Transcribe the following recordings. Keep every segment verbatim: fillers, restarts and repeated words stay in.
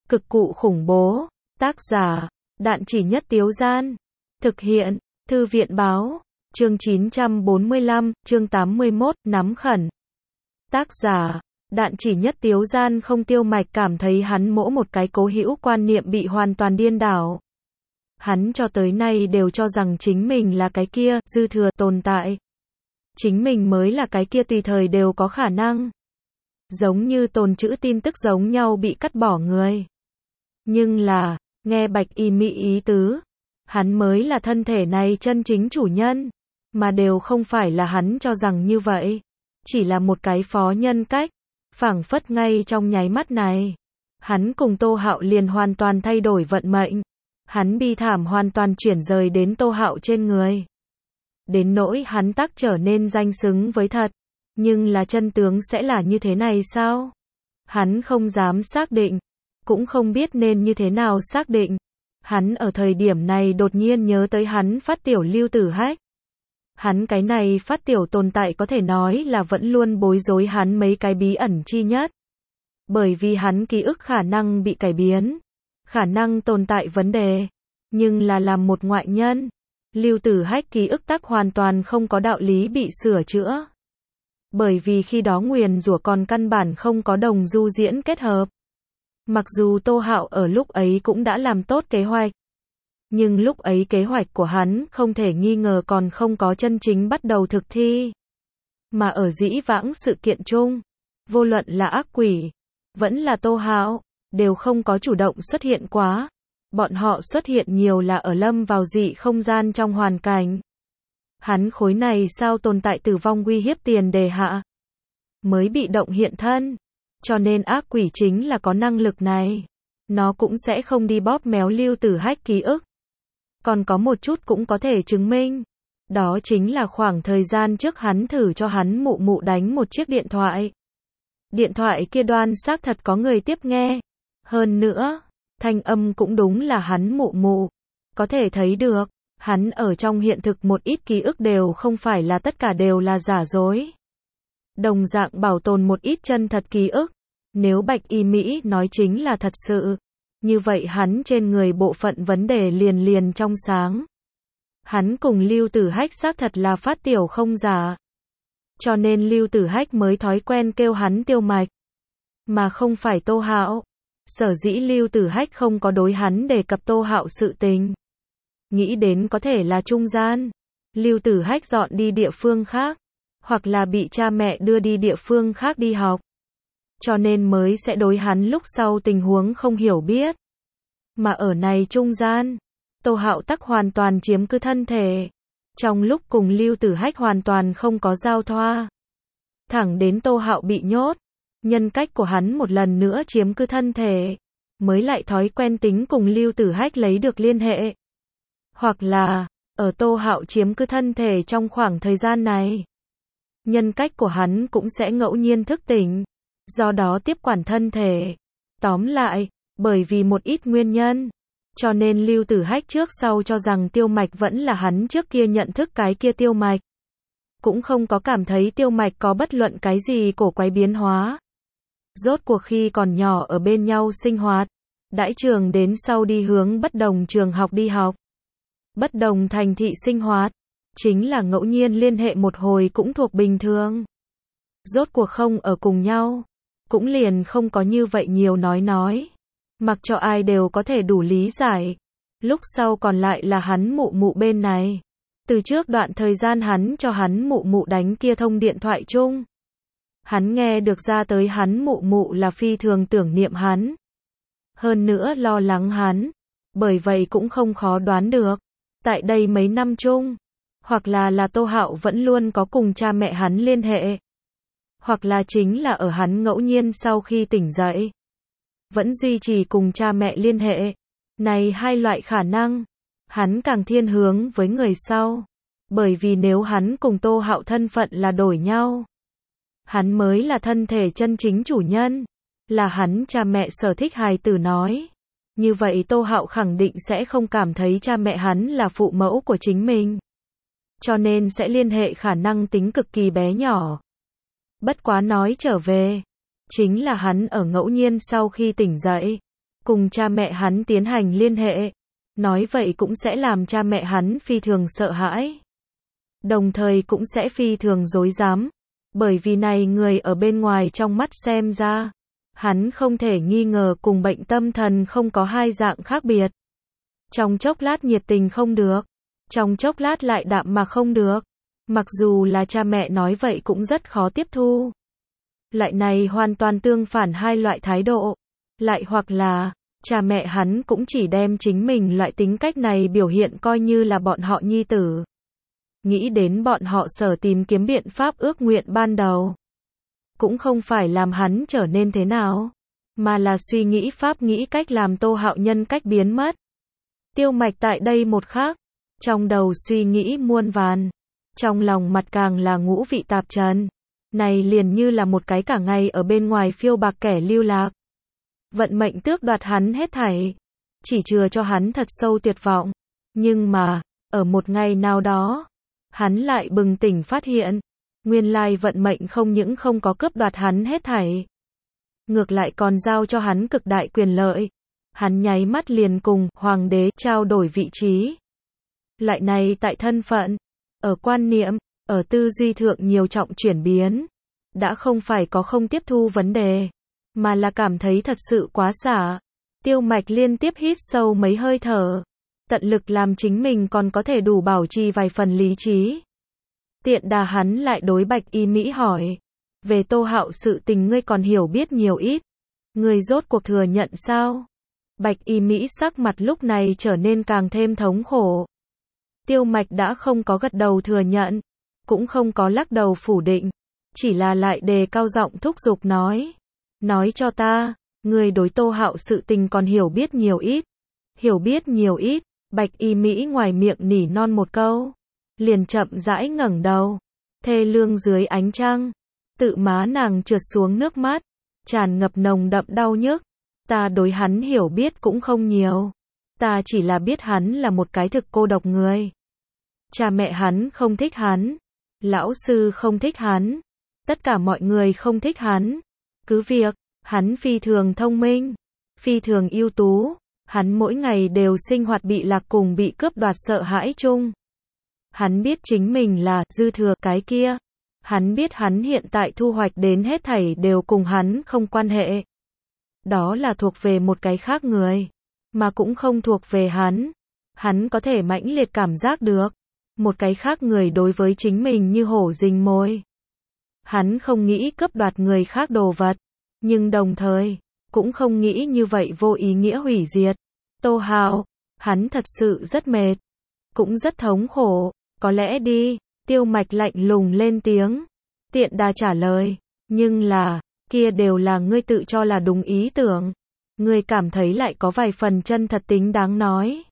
Cực cụ khủng bố. Tác giả, Đạn Chỉ Nhất Tiếu Gian. Thực hiện, Thư viện Báo. Chương chín trăm bốn mươi lăm, chương tám mươi mốt, nắm khẩn. Tác giả, Đạn Chỉ Nhất Tiếu Gian. Không Tiêu Mạch cảm thấy hắn mỗi một cái cố hữu quan niệm bị hoàn toàn điên đảo. Hắn cho tới nay đều cho rằng chính mình là cái kia, dư thừa, tồn tại. Chính mình mới là cái kia tùy thời đều có khả năng. Giống như tồn trữ tin tức giống nhau bị cắt bỏ người. Nhưng là, nghe Bạch Y Mỹ ý tứ, hắn mới là thân thể này chân chính chủ nhân, mà đều không phải là hắn cho rằng như vậy. Chỉ là một cái phó nhân cách, phảng phất ngay trong nháy mắt này. Hắn cùng Tô Hạo liền hoàn toàn thay đổi vận mệnh. Hắn bi thảm hoàn toàn chuyển rời đến Tô Hạo trên người. Đến nỗi hắn tác trở nên danh xứng với thật. Nhưng là chân tướng sẽ là như thế này sao? Hắn không dám xác định. Cũng không biết nên như thế nào xác định. Hắn ở thời điểm này đột nhiên nhớ tới hắn phát tiểu Lưu Tử Hách. Hắn cái này phát tiểu tồn tại có thể nói là vẫn luôn bối rối hắn mấy cái bí ẩn chi nhất. Bởi vì hắn ký ức khả năng bị cải biến. Khả năng tồn tại vấn đề. Nhưng là làm một ngoại nhân. Lưu Tử Hách ký ức tắc hoàn toàn không có đạo lý bị sửa chữa. Bởi vì khi đó nguyền rủa còn căn bản không có đồng du diễn kết hợp. Mặc dù Tô Hạo ở lúc ấy cũng đã làm tốt kế hoạch. Nhưng lúc ấy kế hoạch của hắn không thể nghi ngờ còn không có chân chính bắt đầu thực thi. Mà ở dĩ vãng sự kiện chung, vô luận là ác quỷ, vẫn là Tô Hạo, đều không có chủ động xuất hiện quá. Bọn họ xuất hiện nhiều là ở lâm vào dị không gian trong hoàn cảnh. Hắn khối này sao tồn tại tử vong uy hiếp tiền đề hạ. Mới bị động hiện thân. Cho nên ác quỷ chính là có năng lực này. Nó cũng sẽ không đi bóp méo Lưu Tử Hách ký ức. Còn có một chút cũng có thể chứng minh. Đó chính là khoảng thời gian trước hắn thử cho hắn mụ mụ đánh một chiếc điện thoại. Điện thoại kia đoan xác thật có người tiếp nghe. Hơn nữa, thanh âm cũng đúng là hắn mụ mụ. Có thể thấy được, hắn ở trong hiện thực một ít ký ức đều không phải là tất cả đều là giả dối. Đồng dạng bảo tồn một ít chân thật ký ức. Nếu Bạch Y Mỹ nói chính là thật sự, như vậy hắn trên người bộ phận vấn đề liền liền trong sáng. Hắn cùng Lưu Tử Hách xác thật là phát tiểu không giả. Cho nên Lưu Tử Hách mới thói quen kêu hắn Tiêu Mạch, mà không phải Tô Hạo. Sở dĩ Lưu Tử Hách không có đối hắn đề cập Tô Hạo sự tình. Nghĩ đến có thể là trung gian. Lưu Tử Hách dọn đi địa phương khác. Hoặc là bị cha mẹ đưa đi địa phương khác đi học. Cho nên mới sẽ đối hắn lúc sau tình huống không hiểu biết. Mà ở này trung gian, Tô Hạo tắc hoàn toàn chiếm cứ thân thể. Trong lúc cùng Lưu Tử Hách hoàn toàn không có giao thoa. Thẳng đến Tô Hạo bị nhốt. Nhân cách của hắn một lần nữa chiếm cứ thân thể. Mới lại thói quen tính cùng Lưu Tử Hách lấy được liên hệ. Hoặc là, ở Tô Hạo chiếm cứ thân thể trong khoảng thời gian này. Nhân cách của hắn cũng sẽ ngẫu nhiên thức tỉnh. Do đó tiếp quản thân thể. Tóm lại, bởi vì một ít nguyên nhân. Cho nên Lưu Tử Hách trước sau cho rằng Tiêu Mạch vẫn là hắn trước kia nhận thức cái kia Tiêu Mạch. Cũng không có cảm thấy Tiêu Mạch có bất luận cái gì cổ quái biến hóa. Rốt cuộc khi còn nhỏ ở bên nhau sinh hoạt. Đãi trường đến sau đi hướng bất đồng trường học đi học. Bất đồng thành thị sinh hoạt. Chính là ngẫu nhiên liên hệ một hồi cũng thuộc bình thường. Rốt cuộc không ở cùng nhau. Cũng liền không có như vậy nhiều nói nói. Mặc cho ai đều có thể đủ lý giải. Lúc sau còn lại là hắn mụ mụ bên này. Từ trước đoạn thời gian hắn cho hắn mụ mụ đánh kia thông điện thoại chung. Hắn nghe được ra tới hắn mụ mụ là phi thường tưởng niệm hắn. Hơn nữa lo lắng hắn. Bởi vậy cũng không khó đoán được. Tại đây mấy năm chung. Hoặc là là Tô Hạo vẫn luôn có cùng cha mẹ hắn liên hệ. Hoặc là chính là ở hắn ngẫu nhiên sau khi tỉnh dậy. Vẫn duy trì cùng cha mẹ liên hệ. Này hai loại khả năng. Hắn càng thiên hướng với người sau. Bởi vì nếu hắn cùng Tô Hạo thân phận là đổi nhau. Hắn mới là thân thể chân chính chủ nhân. Là hắn cha mẹ sở thích hài tử nói. Như vậy Tô Hạo khẳng định sẽ không cảm thấy cha mẹ hắn là phụ mẫu của chính mình. Cho nên sẽ liên hệ khả năng tính cực kỳ bé nhỏ. Bất quá nói trở về. Chính là hắn ở ngẫu nhiên sau khi tỉnh dậy. cùng cha mẹ hắn tiến hành liên hệ. Nói vậy cũng sẽ làm cha mẹ hắn phi thường sợ hãi. Đồng thời cũng sẽ phi thường rối rắm. Bởi vì này người ở bên ngoài trong mắt xem ra, hắn không thể nghi ngờ cùng bệnh tâm thần không có hai dạng khác biệt. Trong chốc lát nhiệt tình không được, trong chốc lát lại đạm mà không được. Mặc dù là cha mẹ nói vậy cũng rất khó tiếp thu. Lại này hoàn toàn tương phản hai loại thái độ. Lại hoặc là, cha mẹ hắn cũng chỉ đem chính mình loại tính cách này biểu hiện coi như là bọn họ nhi tử. Nghĩ đến bọn họ sở tìm kiếm biện pháp ước nguyện ban đầu. Cũng không phải làm hắn trở nên thế nào, mà là suy nghĩ pháp nghĩ cách làm Tô Hạo nhân cách biến mất. Tiêu Mạch tại đây một khắc, trong đầu suy nghĩ muôn vàn, trong lòng mặt càng là ngũ vị tạp trần. Này liền như là một cái cả ngày ở bên ngoài phiêu bạc kẻ lưu lạc. Vận mệnh tước đoạt hắn hết thảy, chỉ chừa cho hắn thật sâu tuyệt vọng. Nhưng mà, ở một ngày nào đó, hắn lại bừng tỉnh phát hiện, nguyên lai vận mệnh không những không có cướp đoạt hắn hết thảy, ngược lại còn giao cho hắn cực đại quyền lợi. Hắn nháy mắt liền cùng hoàng đế trao đổi vị trí. Lại này tại thân phận, ở quan niệm, ở tư duy thượng nhiều trọng chuyển biến, đã không phải có không tiếp thu vấn đề, mà là cảm thấy thật sự quá xả. Tiêu Mạch liên tiếp hít sâu mấy hơi thở, tận lực làm chính mình còn có thể đủ bảo trì vài phần lý trí. Tiện đà hắn lại đối Bạch Y Mỹ hỏi, về Tô Hạo sự tình ngươi còn hiểu biết nhiều ít, ngươi rốt cuộc thừa nhận sao? Bạch Y Mỹ sắc mặt lúc này trở nên càng thêm thống khổ. Tiêu Mạch đã không có gật đầu thừa nhận, cũng không có lắc đầu phủ định, chỉ là lại đề cao giọng thúc giục nói, nói cho ta, ngươi đối Tô Hạo sự tình còn hiểu biết nhiều ít, hiểu biết nhiều ít. Bạch Y Mỹ ngoài miệng nỉ non một câu, liền chậm rãi ngẩng đầu, thê lương dưới ánh trăng, tự má nàng trượt xuống nước mắt, tràn ngập nồng đậm đau nhức. Ta đối hắn hiểu biết cũng không nhiều, ta chỉ là biết hắn là một cái thực cô độc người. Cha mẹ hắn không thích hắn, lão sư không thích hắn, tất cả mọi người không thích hắn. Cứ việc, hắn phi thường thông minh, phi thường ưu tú, hắn mỗi ngày đều sinh hoạt bị lạc cùng bị cướp đoạt sợ hãi chung. Hắn biết chính mình là dư thừa cái kia. Hắn biết hắn hiện tại thu hoạch đến hết thảy đều cùng hắn không quan hệ. Đó là thuộc về một cái khác người, mà cũng không thuộc về hắn. Hắn có thể mãnh liệt cảm giác được, một cái khác người đối với chính mình như hổ rình mồi. Hắn không nghĩ cướp đoạt người khác đồ vật, nhưng đồng thời, cũng không nghĩ như vậy vô ý nghĩa hủy diệt. Tô Hạo, hắn thật sự rất mệt, cũng rất thống khổ, có lẽ đi. Tiêu Mạch lạnh lùng lên tiếng, tiện đà trả lời, nhưng là, kia đều là ngươi tự cho là đúng ý tưởng, ngươi cảm thấy lại có vài phần chân thật tính đáng nói.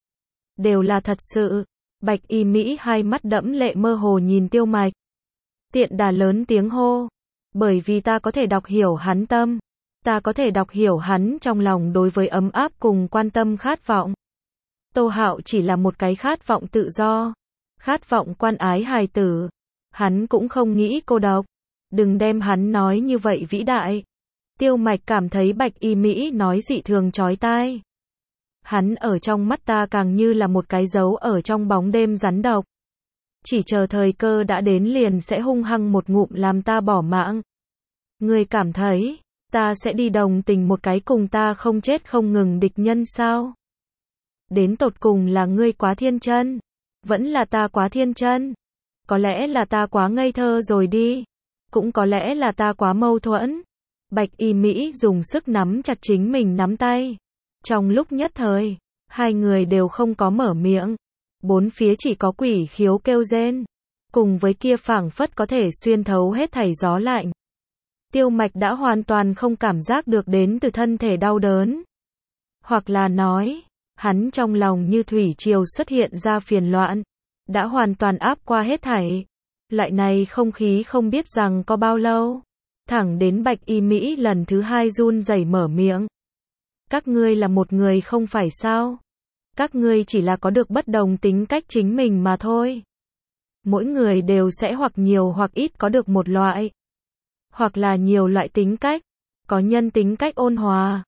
Đều là thật sự. Bạch Y Mỹ hai mắt đẫm lệ mơ hồ nhìn Tiêu Mạch. Tiện đà lớn tiếng hô, bởi vì ta có thể đọc hiểu hắn tâm, ta có thể đọc hiểu hắn trong lòng đối với ấm áp cùng quan tâm khát vọng. Tô Hạo chỉ là một cái khát vọng tự do, khát vọng quan ái hài tử, hắn cũng không nghĩ cô độc. Đừng đem hắn nói như vậy vĩ đại. Tiêu Mạch cảm thấy Bạch Y Mỹ nói dị thường chói tai. Hắn ở trong mắt ta càng như là một cái dấu ở trong bóng đêm rắn độc. Chỉ chờ thời cơ đã đến liền sẽ hung hăng một ngụm làm ta bỏ mạng. Ngươi cảm thấy, ta sẽ đi đồng tình một cái cùng ta không chết không ngừng địch nhân sao? Đến tột cùng là ngươi quá thiên chân, vẫn là ta quá thiên chân? Có lẽ là ta quá ngây thơ rồi đi, cũng có lẽ là ta quá mâu thuẫn. Bạch Y Mỹ dùng sức nắm chặt chính mình nắm tay. Trong lúc nhất thời, hai người đều không có mở miệng. Bốn phía chỉ có quỷ khiếu kêu rên, cùng với kia phảng phất có thể xuyên thấu hết thảy gió lạnh. Tiêu Mạch đã hoàn toàn không cảm giác được đến từ thân thể đau đớn. Hoặc là nói, hắn trong lòng như thủy triều xuất hiện ra phiền loạn, đã hoàn toàn áp qua hết thảy. Lại này không khí không biết rằng có bao lâu, thẳng đến Bạch Y Mỹ lần thứ hai run rẩy mở miệng. Các ngươi là một người không phải sao? Các ngươi chỉ là có được bất đồng tính cách chính mình mà thôi. Mỗi người đều sẽ hoặc nhiều hoặc ít có được một loại, hoặc là nhiều loại tính cách. Có nhân tính cách ôn hòa,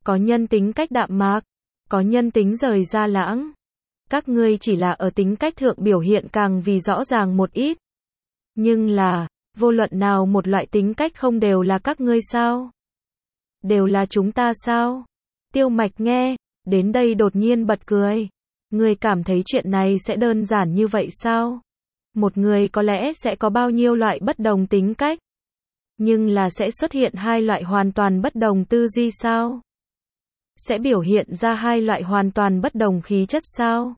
có nhân tính cách đạm mạc, có nhân tính rời ra lãng. Các ngươi chỉ là ở tính cách thượng biểu hiện càng vì rõ ràng một ít. Nhưng là, vô luận nào một loại tính cách không đều là các ngươi sao? Đều là chúng ta sao? Tiêu Mạch nghe, đến đây đột nhiên bật cười. Ngươi cảm thấy chuyện này sẽ đơn giản như vậy sao? Một người có lẽ sẽ có bao nhiêu loại bất đồng tính cách, nhưng là sẽ xuất hiện hai loại hoàn toàn bất đồng tư duy sao? Sẽ biểu hiện ra hai loại hoàn toàn bất đồng khí chất sao?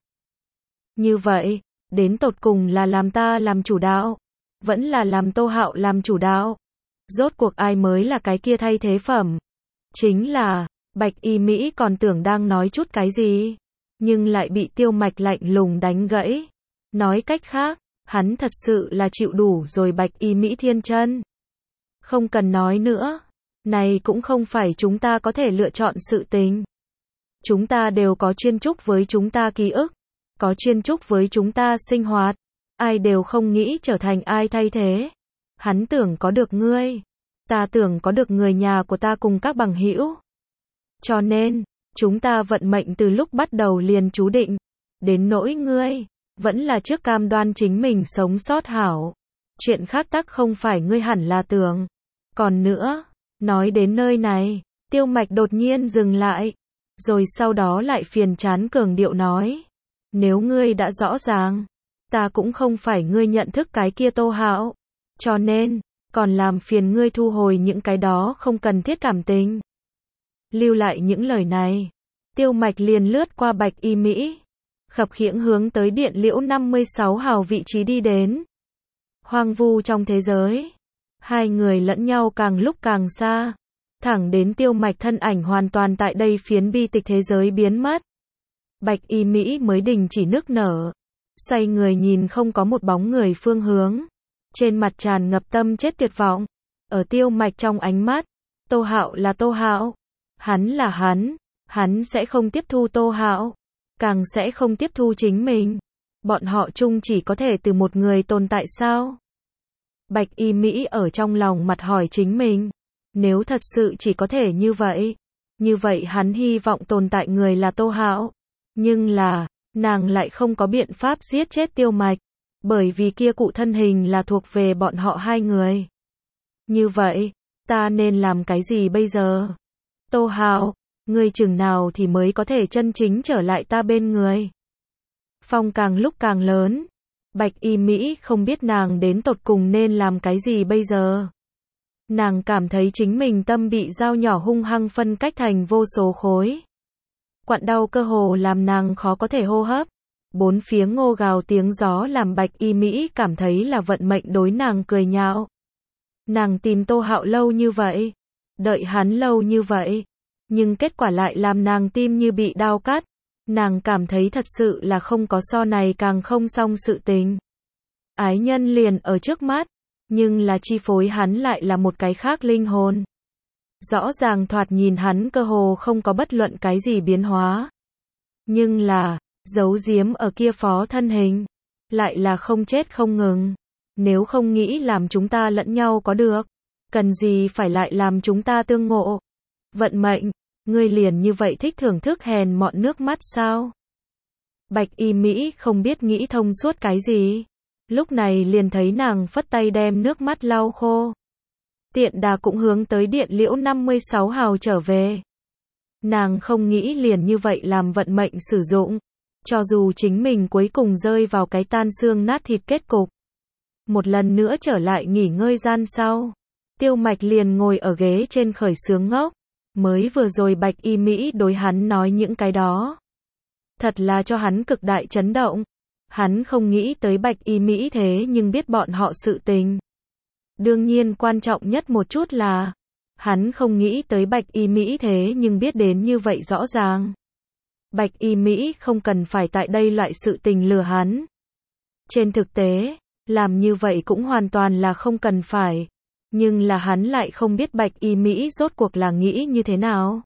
Như vậy, đến tột cùng là làm ta làm chủ đạo, vẫn là làm Tô Hạo làm chủ đạo? Rốt cuộc ai mới là cái kia thay thế phẩm? Chính là, Bạch Y Mỹ còn tưởng đang nói chút cái gì, nhưng lại bị Tiêu Mạch lạnh lùng đánh gãy. Nói cách khác, hắn thật sự là chịu đủ rồi Bạch Y Mỹ thiên chân. Không cần nói nữa, này cũng không phải chúng ta có thể lựa chọn sự tình. Chúng ta đều có chuyên trúc với chúng ta ký ức, có chuyên trúc với chúng ta sinh hoạt, ai đều không nghĩ trở thành ai thay thế. Hắn tưởng có được ngươi, ta tưởng có được người nhà của ta cùng các bằng hữu. Cho nên, chúng ta vận mệnh từ lúc bắt đầu liền chú định, đến nỗi ngươi, vẫn là trước cam đoan chính mình sống sót hảo. Chuyện khác tắc không phải ngươi hẳn là tưởng. Còn nữa, nói đến nơi này, Tiêu Mạch đột nhiên dừng lại, rồi sau đó lại phiền chán cường điệu nói. Nếu ngươi đã rõ ràng, ta cũng không phải ngươi nhận thức cái kia Tô Hạo, cho nên, còn làm phiền ngươi thu hồi những cái đó không cần thiết cảm tình. Lưu lại những lời này, Tiêu Mạch liền lướt qua Bạch Y Mỹ, khập khiễng hướng tới điện liễu năm mươi sáu hào vị trí đi đến. Hoang vu trong thế giới, hai người lẫn nhau càng lúc càng xa, thẳng đến Tiêu Mạch thân ảnh hoàn toàn tại đây phiến bi tịch thế giới biến mất. Bạch Y Mỹ mới đình chỉ nức nở, xoay người nhìn không có một bóng người phương hướng, trên mặt tràn ngập tâm chết tuyệt vọng. Ở Tiêu Mạch trong ánh mắt, Tô Hạo là Tô Hạo, hắn là hắn, hắn sẽ không tiếp thu Tô Hạo, càng sẽ không tiếp thu chính mình. Bọn họ chung chỉ có thể từ một người tồn tại sao? Bạch Y Mỹ ở trong lòng mặt hỏi chính mình, nếu thật sự chỉ có thể như vậy, như vậy hắn hy vọng tồn tại người là Tô Hạo, nhưng là, nàng lại không có biện pháp giết chết Tiêu Mạch, bởi vì kia cụ thân hình là thuộc về bọn họ hai người. Như vậy, ta nên làm cái gì bây giờ? Tô Hạo, ngươi chừng nào thì mới có thể chân chính trở lại ta bên người? Phong càng lúc càng lớn, Bạch Y Mỹ không biết nàng đến tột cùng nên làm cái gì bây giờ. Nàng cảm thấy chính mình tâm bị dao nhỏ hung hăng phân cách thành vô số khối. Quặn đau cơ hồ làm nàng khó có thể hô hấp. Bốn phía ngô gào tiếng gió làm Bạch Y Mỹ cảm thấy là vận mệnh đối nàng cười nhạo. Nàng tìm Tô Hạo lâu như vậy, đợi hắn lâu như vậy, nhưng kết quả lại làm nàng tim như bị đao cắt. Nàng cảm thấy thật sự là không có so này càng không xong sự tình. Ái nhân liền ở trước mắt, nhưng là chi phối hắn lại là một cái khác linh hồn. Rõ ràng thoạt nhìn hắn cơ hồ không có bất luận cái gì biến hóa. Nhưng là, giấu giếm ở kia phó thân hình, lại là không chết không ngừng. Nếu không nghĩ làm chúng ta lẫn nhau có được, cần gì phải lại làm chúng ta tương ngộ. Vận mệnh, ngươi liền như vậy thích thưởng thức hèn mọn nước mắt sao? Bạch Y Mỹ không biết nghĩ thông suốt cái gì. Lúc này liền thấy nàng phất tay đem nước mắt lau khô. Tiện đà cũng hướng tới điện liễu năm mươi sáu hào trở về. Nàng không nghĩ liền như vậy làm vận mệnh sử dụng. Cho dù chính mình cuối cùng rơi vào cái tan xương nát thịt kết cục. Một lần nữa trở lại nghỉ ngơi gian sau. Tiêu Mạch liền ngồi ở ghế trên khởi sướng ngốc. Mới vừa rồi Bạch Y Mỹ đối hắn nói những cái đó. Thật là cho hắn cực đại chấn động. Hắn không nghĩ tới Bạch Y Mỹ thế nhưng biết bọn họ sự tình. Đương nhiên quan trọng nhất một chút là, hắn không nghĩ tới Bạch Y Mỹ thế nhưng biết đến như vậy rõ ràng. Bạch Y Mỹ không cần phải tại đây loại sự tình lừa hắn. Trên thực tế, làm như vậy cũng hoàn toàn là không cần phải. Nhưng là hắn lại không biết Bạch Y Mỹ rốt cuộc là nghĩ như thế nào.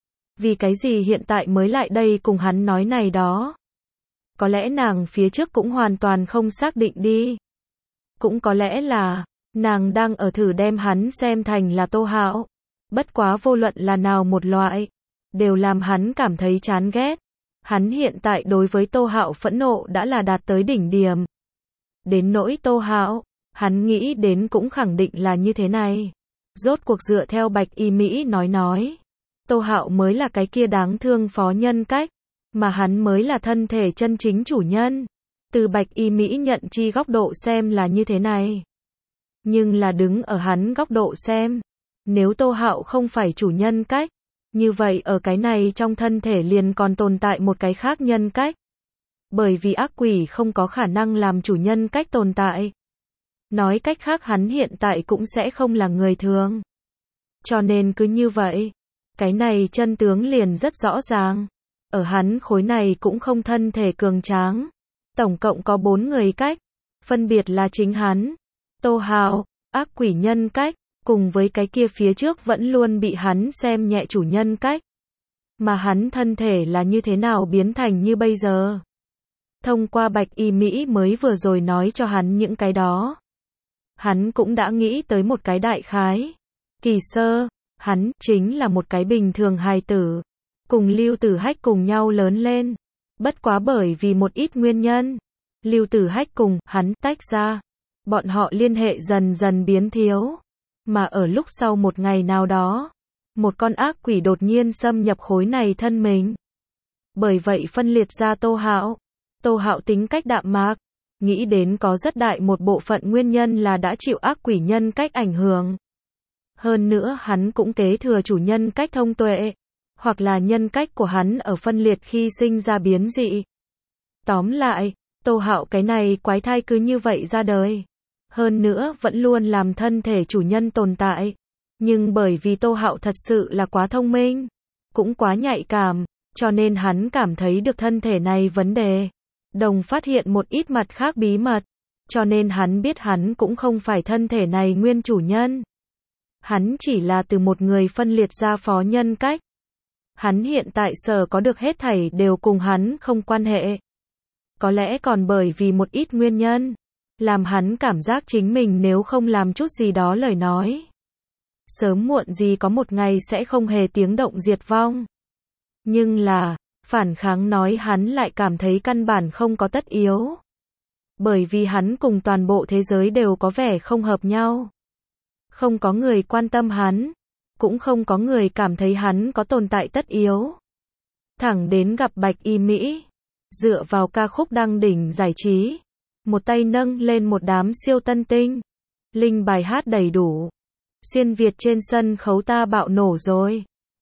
Vì cái gì hiện tại mới lại đây cùng hắn nói này đó. Có lẽ nàng phía trước cũng hoàn toàn không xác định đi. Cũng có lẽ là, nàng đang ở thử đem hắn xem thành là Tô Hạo. Bất quá vô luận là nào một loại, đều làm hắn cảm thấy chán ghét. Hắn hiện tại đối với Tô Hạo phẫn nộ đã là đạt tới đỉnh điểm. Đến nỗi Tô Hạo, hắn nghĩ đến cũng khẳng định là như thế này. Rốt cuộc dựa theo Bạch Y Mỹ nói nói, Tô Hạo mới là cái kia đáng thương phó nhân cách, mà hắn mới là thân thể chân chính chủ nhân. Từ Bạch Y Mỹ nhận chi góc độ xem là như thế này. Nhưng là đứng ở hắn góc độ xem, nếu Tô Hạo không phải chủ nhân cách, như vậy ở cái này trong thân thể liền còn tồn tại một cái khác nhân cách. Bởi vì ác quỷ không có khả năng làm chủ nhân cách tồn tại. Nói cách khác hắn hiện tại cũng sẽ không là người thường. Cho nên cứ như vậy, cái này chân tướng liền rất rõ ràng. Ở hắn khối này cũng không thân thể cường tráng. Tổng cộng có bốn người cách, phân biệt là chính hắn, Tô Hạo, ác quỷ nhân cách, cùng với cái kia phía trước vẫn luôn bị hắn xem nhẹ chủ nhân cách. Mà hắn thân thể là như thế nào biến thành như bây giờ? Thông qua Bạch Y Mỹ mới vừa rồi nói cho hắn những cái đó. Hắn cũng đã nghĩ tới một cái đại khái. Kỳ sơ, hắn chính là một cái bình thường hài tử, cùng Lưu Tử Hách cùng nhau lớn lên. Bất quá bởi vì một ít nguyên nhân, Lưu Tử Hách cùng hắn tách ra. Bọn họ liên hệ dần dần biến thiếu. Mà ở lúc sau một ngày nào đó, một con ác quỷ đột nhiên xâm nhập khối này thân mình. Bởi vậy phân liệt ra Tô Hạo. Tô Hạo tính cách đạm mạc, nghĩ đến có rất đại một bộ phận nguyên nhân là đã chịu ác quỷ nhân cách ảnh hưởng. Hơn nữa hắn cũng kế thừa chủ nhân cách thông tuệ, hoặc là nhân cách của hắn ở phân liệt khi sinh ra biến dị. Tóm lại, Tô Hạo cái này quái thai cứ như vậy ra đời. Hơn nữa vẫn luôn làm thân thể chủ nhân tồn tại. Nhưng bởi vì Tô Hạo thật sự là quá thông minh, cũng quá nhạy cảm, cho nên hắn cảm thấy được thân thể này vấn đề. Đồng phát hiện một ít mặt khác bí mật, cho nên hắn biết hắn cũng không phải thân thể này nguyên chủ nhân. Hắn chỉ là từ một người phân liệt ra phó nhân cách. Hắn hiện tại sở có được hết thảy đều cùng hắn không quan hệ. Có lẽ còn bởi vì một ít nguyên nhân, làm hắn cảm giác chính mình nếu không làm chút gì đó lời nói, sớm muộn gì có một ngày sẽ không hề tiếng động diệt vong. Nhưng là, phản kháng nói hắn lại cảm thấy căn bản không có tất yếu. Bởi vì hắn cùng toàn bộ thế giới đều có vẻ không hợp nhau. Không có người quan tâm hắn, cũng không có người cảm thấy hắn có tồn tại tất yếu. Thẳng đến gặp Bạch Y Mỹ, dựa vào ca khúc đăng đỉnh giải trí, một tay nâng lên một đám siêu tân tinh, linh bài hát đầy đủ. Xuyên Việt trên sân khấu ta bạo nổ rồi.